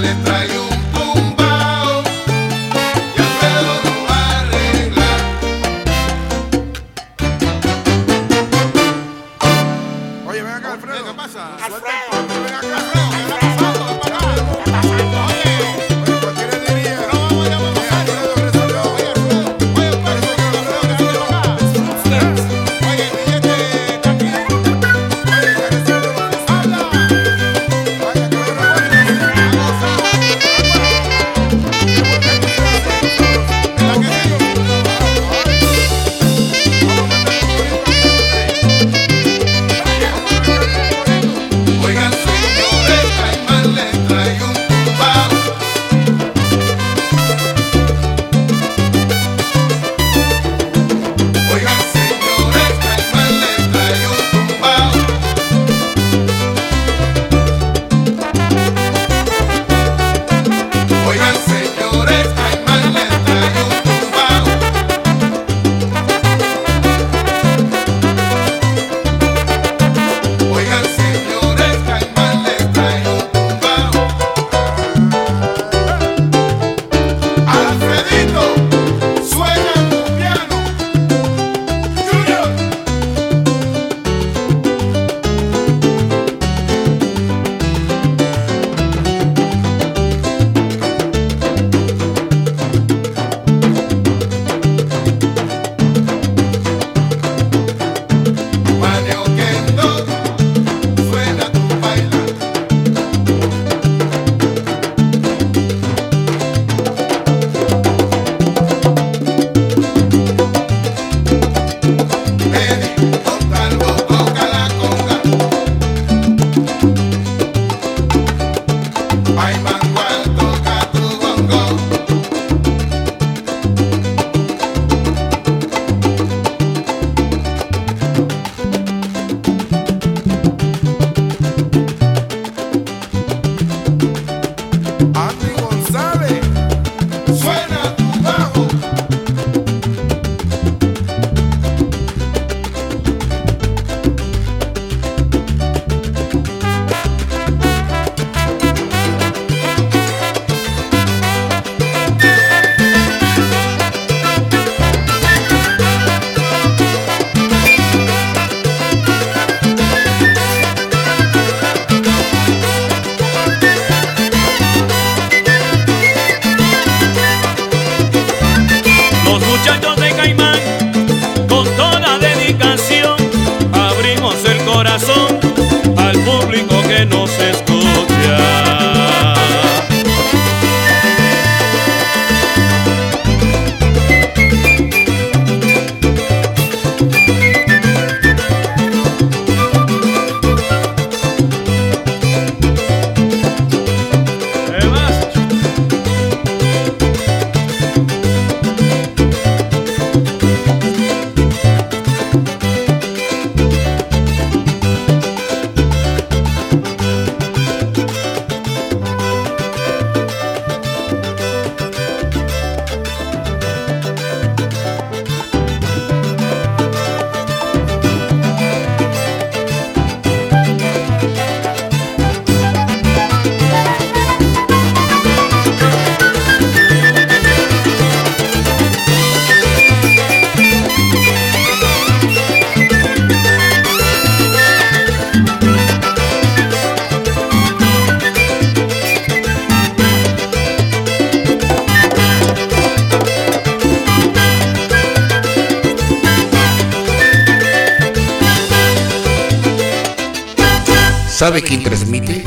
¿Sabe quién transmite?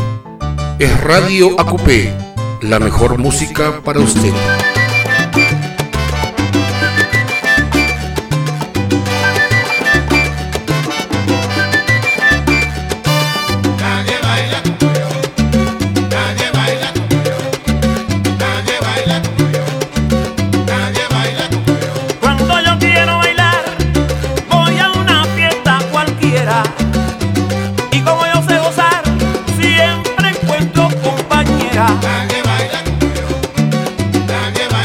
Es Radio Acupé, la mejor música para usted. Nadie baila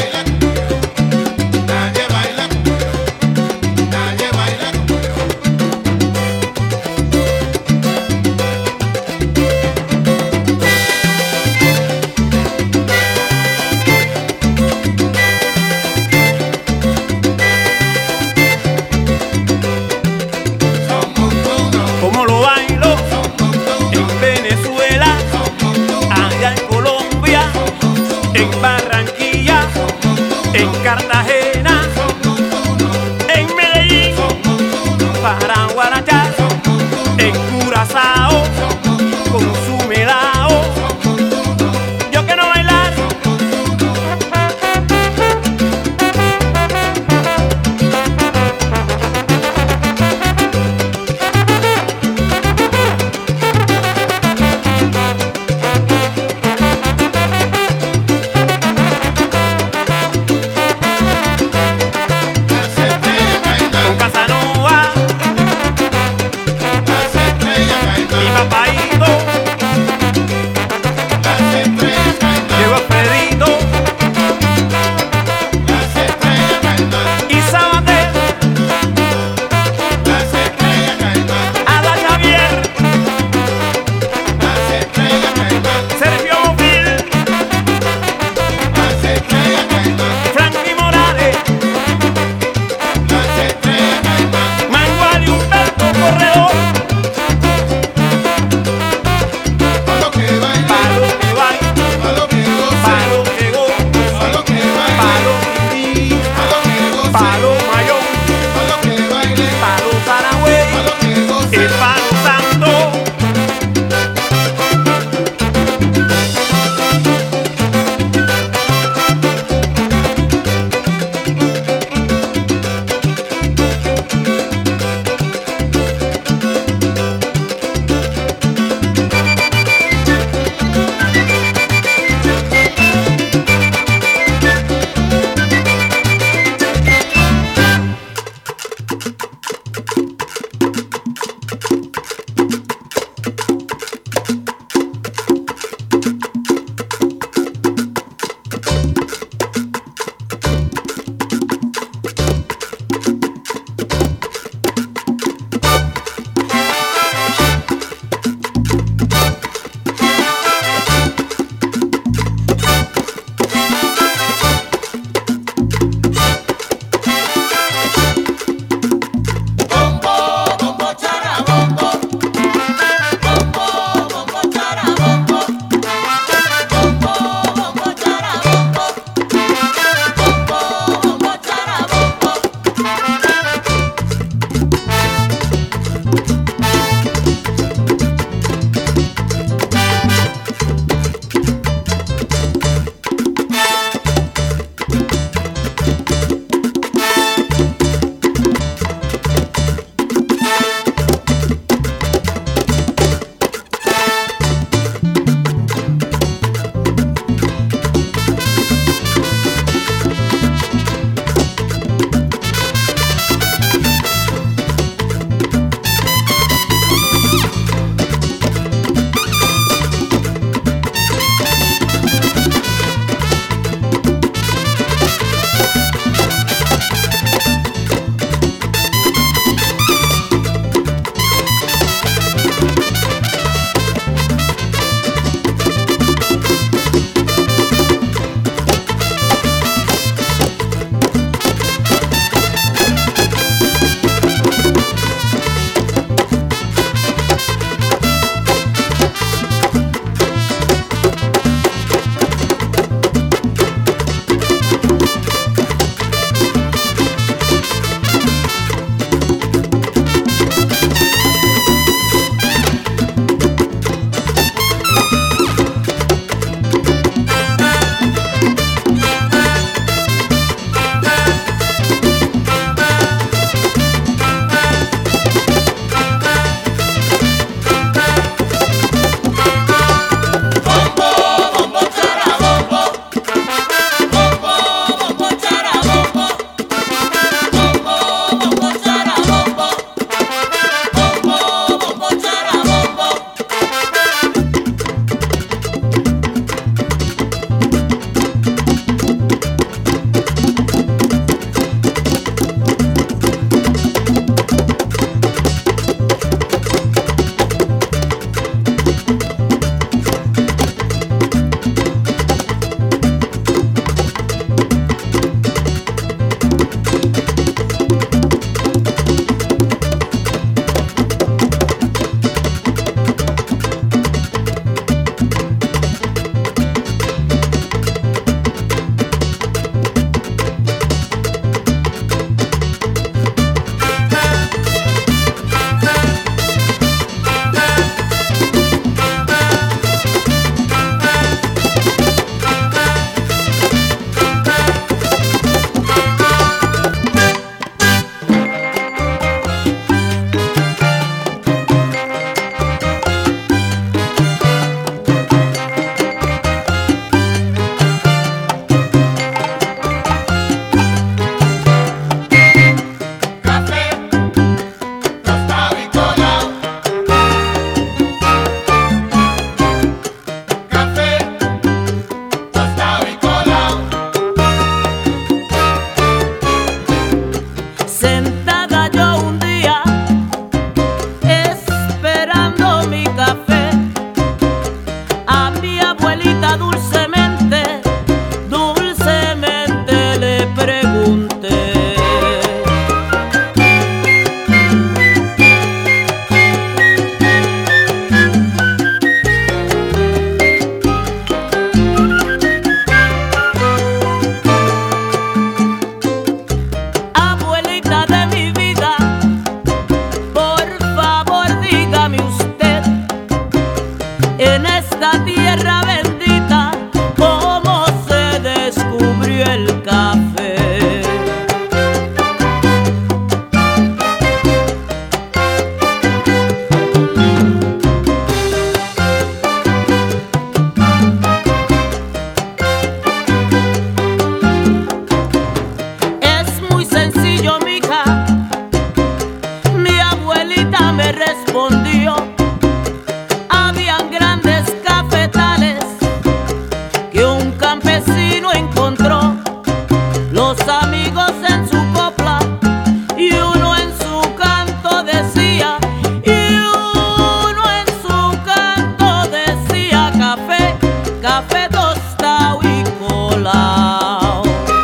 café tostado y colao.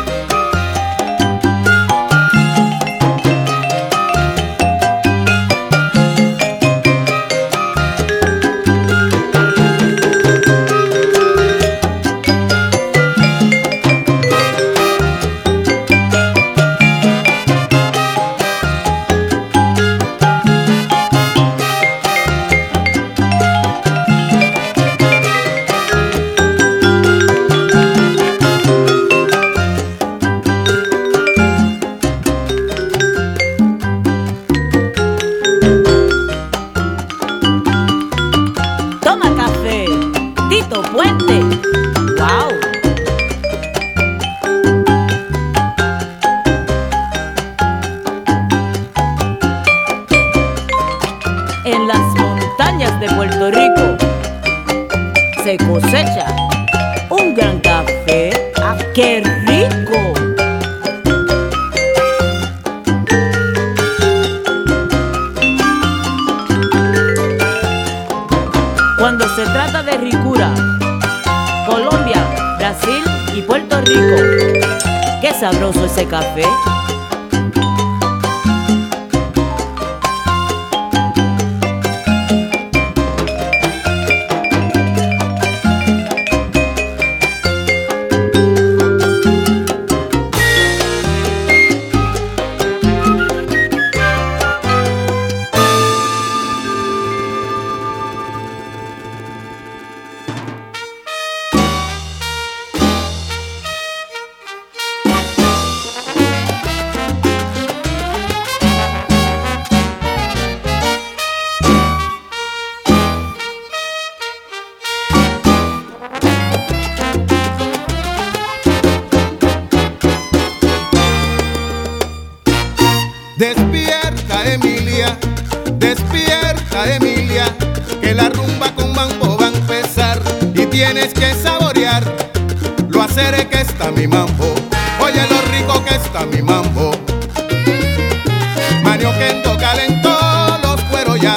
Puente. ¡Wow! En las montañas de Puerto Rico se cosecha un gran café. ¡Ah, qué rico! Cuando se trata de ricura, Colombia, Brasil y Puerto Rico, qué sabroso ese café. Despierta Emilia, que la rumba con mambo va a empezar y tienes que saborear lo acere que está mi mambo. Oye lo rico que está mi mambo. Manioquendo calentó los cueros ya,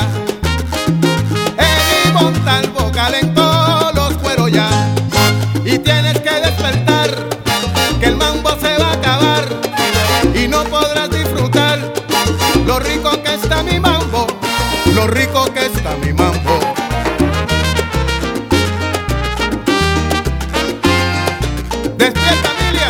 el Montalvo calentó los cueros ya, y tienes que despertar que el mambo se va a acabar y no podrás disfrutar lo rico que está mi mambo, lo rico que está mi mambo. Despierta Emilia,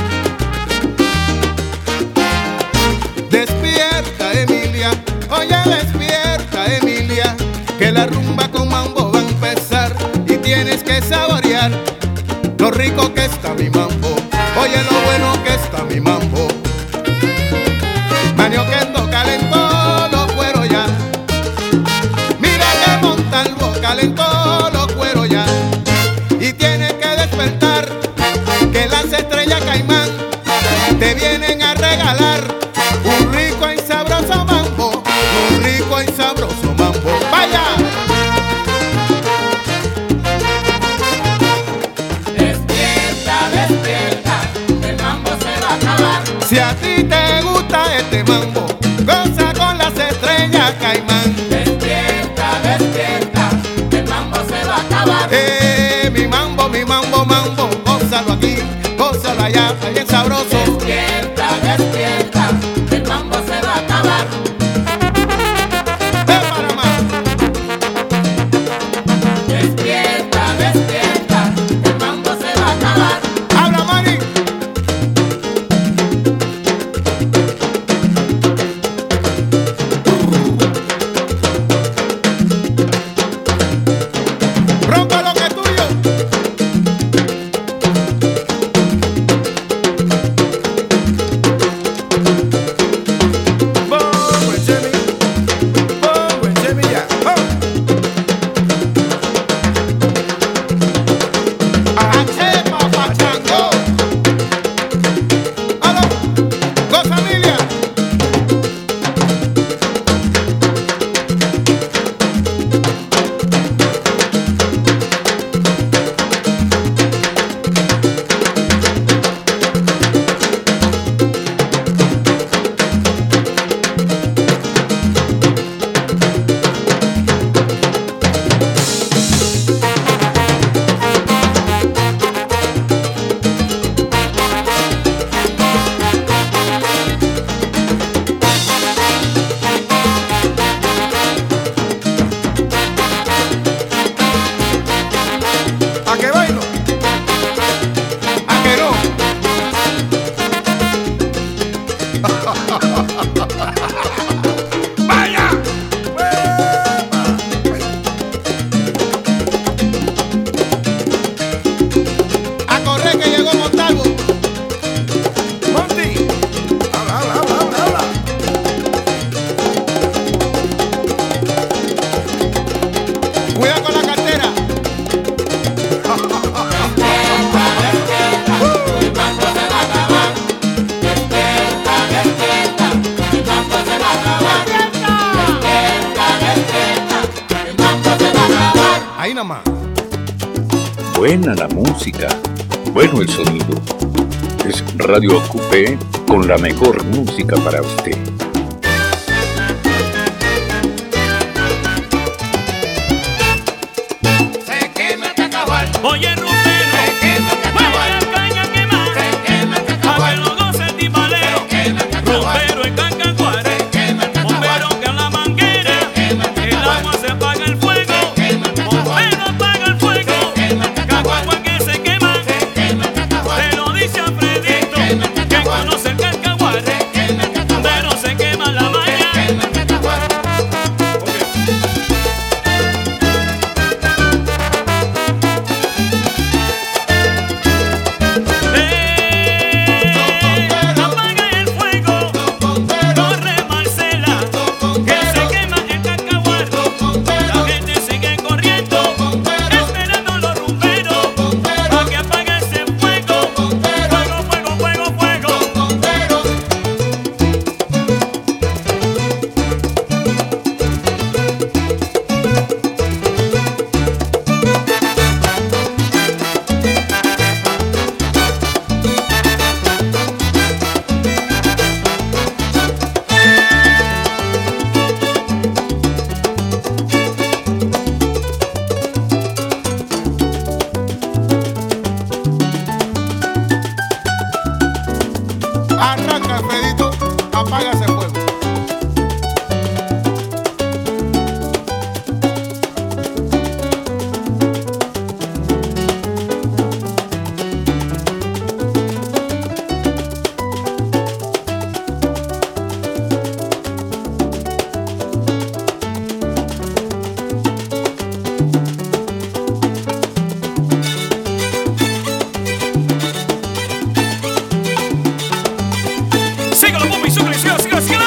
despierta Emilia, oye despierta Emilia, que la rumba con mambo va a empezar y tienes que saborear lo rico que está mi mambo, oye lo bueno que está mi mambo. Manioquendo calentó los cueros ya, mira que Montalvo calentó los cueros ya, y tienes que despertar que las estrellas Caimán te vienen a regalar un rico y sabroso mambo, un rico y sabroso mambo. ¡Vaya! Despierta, despierta, el mambo se va a acabar. Si a ti te gusta este mambo, goza con las estrellas Caimán. Despierta, despierta, el mambo se va a acabar. Mi mambo, mambo, gózalo aquí, gózalo allá, está bien sabroso. Despierta, despierta, el mambo se va a acabar. ¡De Panamá! Despierta, despierta, el mambo se va a acabar. ¡Habla, Mari! ¡Rompa lo que es tuyo! buena la música, bueno el sonido. Es Radio Acupé con la mejor música para usted. Se quema el cacahual. Oye, Rubén, Se quema el cacahual. la caña quema, Se quema el pa' que cacahual. lo goce timbalero. Se quema el cacahual. Rumbero en Cancanguare, Se quema el cacahual. bombero que en la manguera, quema el el cacahual. agua se apaga el fuego, Se quema el cacahual. bombero apaga el fuego, Se quema el cacahual. cacahual que se quema, Se quema el cacahual. te lo dice Alfredito, Se quema el que cacahual. conoce el Cancanguare, Se quema el cacahual. pero se quema la Se malla. quema el cacahual. Apaga el fuego, corre Marcela, que se quema el cacahual. La gente sigue corriendo, esperando los rumberos, para que apague ese fuego. Fuego, fuego, fuego, fuego. Arranca, Alfredito, apaga ese fuego. Síguelo, Pupi, síguelo, síguelo, síguelo, síguelo.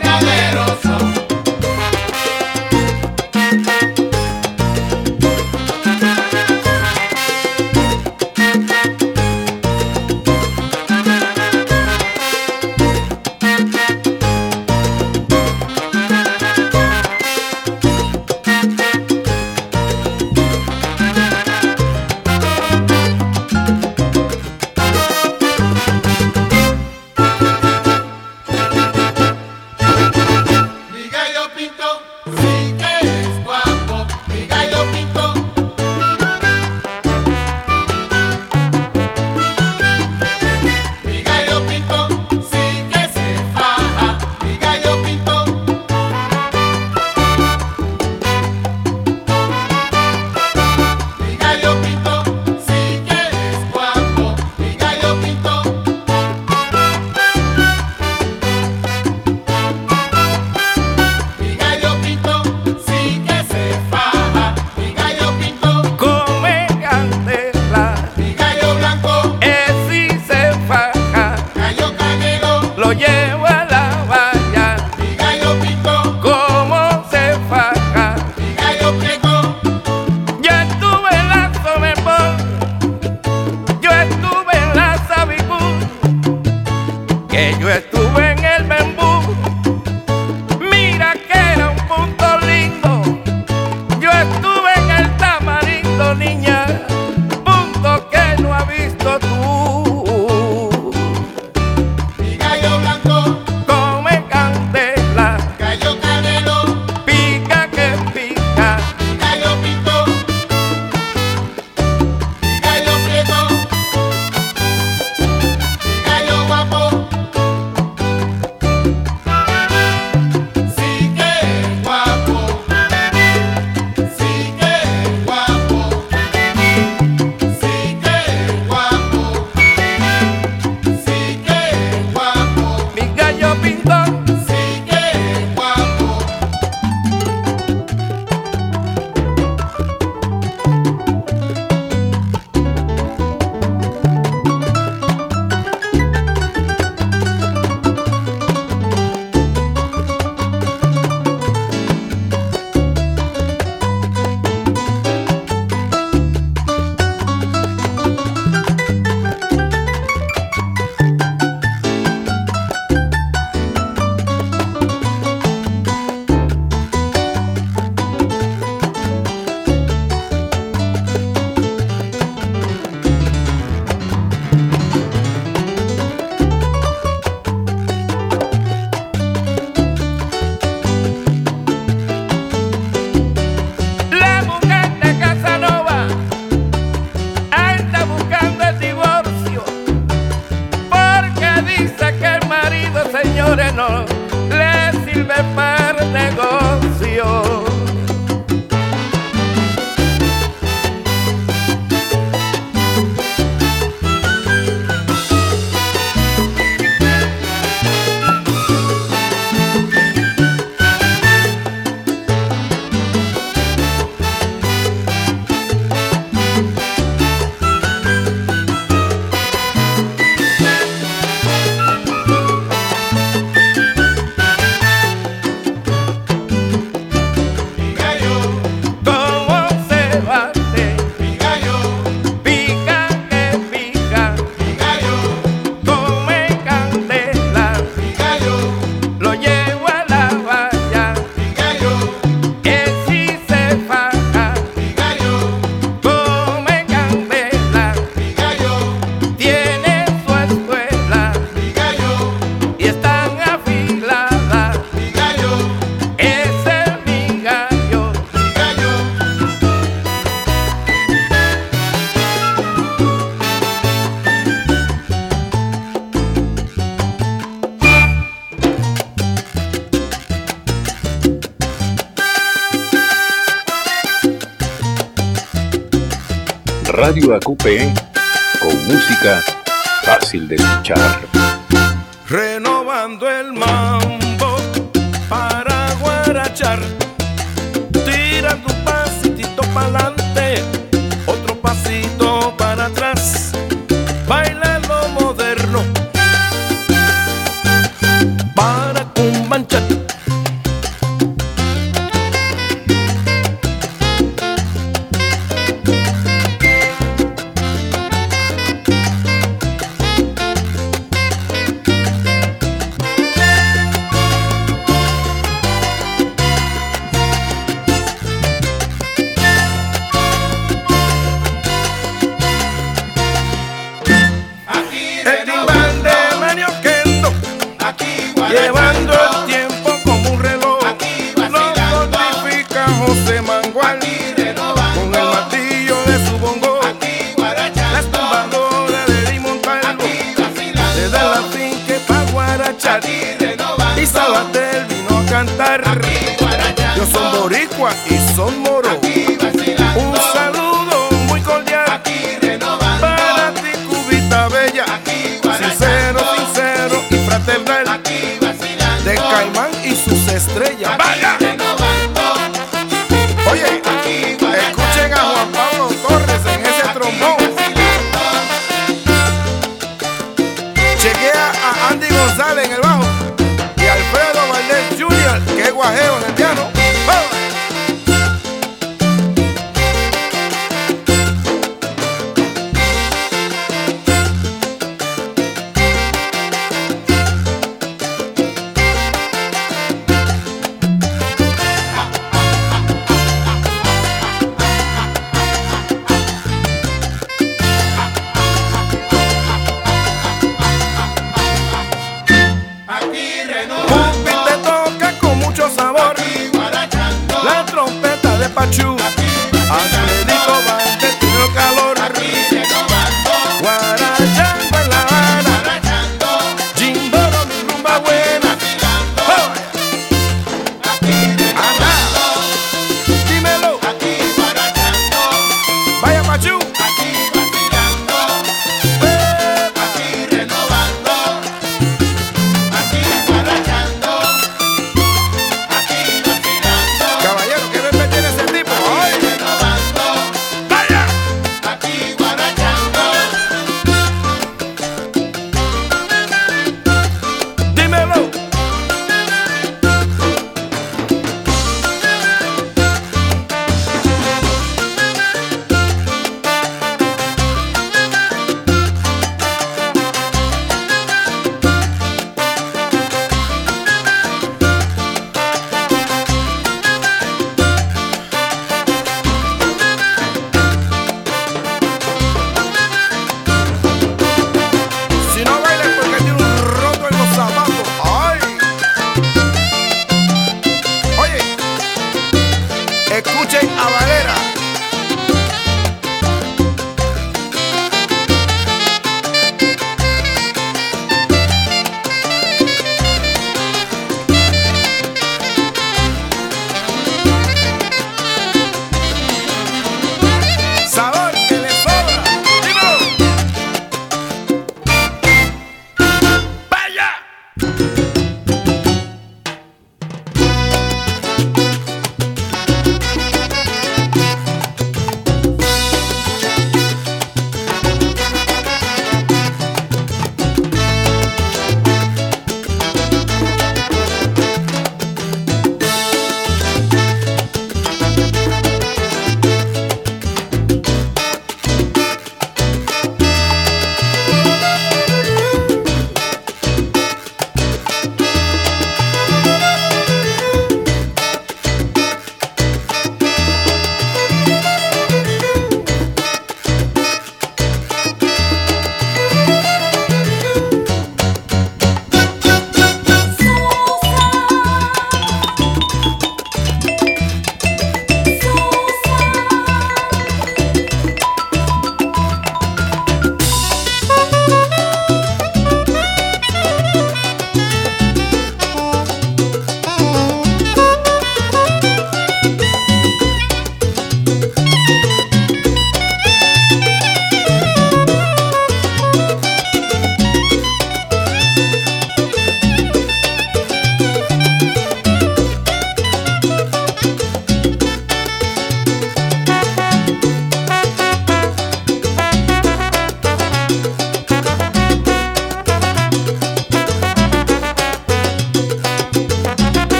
Radio Acupé, con música fácil de escuchar. Renovando el mambo para guarachar. Tira tu pasitito pa'lante, otro pasito para atrás. Baila lo moderno para cumbanchar. El timbal de Mario Kendo, llevando el tiempo como un reloj. Lo fortifica José Mangual con el martillo de su bongo. Las tumbadoras de Montalvo le dan la finca pa' guarachar. Y Sabatel vino a cantar. Yo son boricua y son moro. Un saludo muy cordial para ti, Cubita Bella. Sincero, sincero y fraternal, de Caimán y sus estrellas. ¡Vaya! Oye, escuchen a Juan Pablo Torres en ese trombón. Chequea a Andy González en el bajo y Alfredo Valdés Jr., que es guajeo en el piano. ¡Vamos!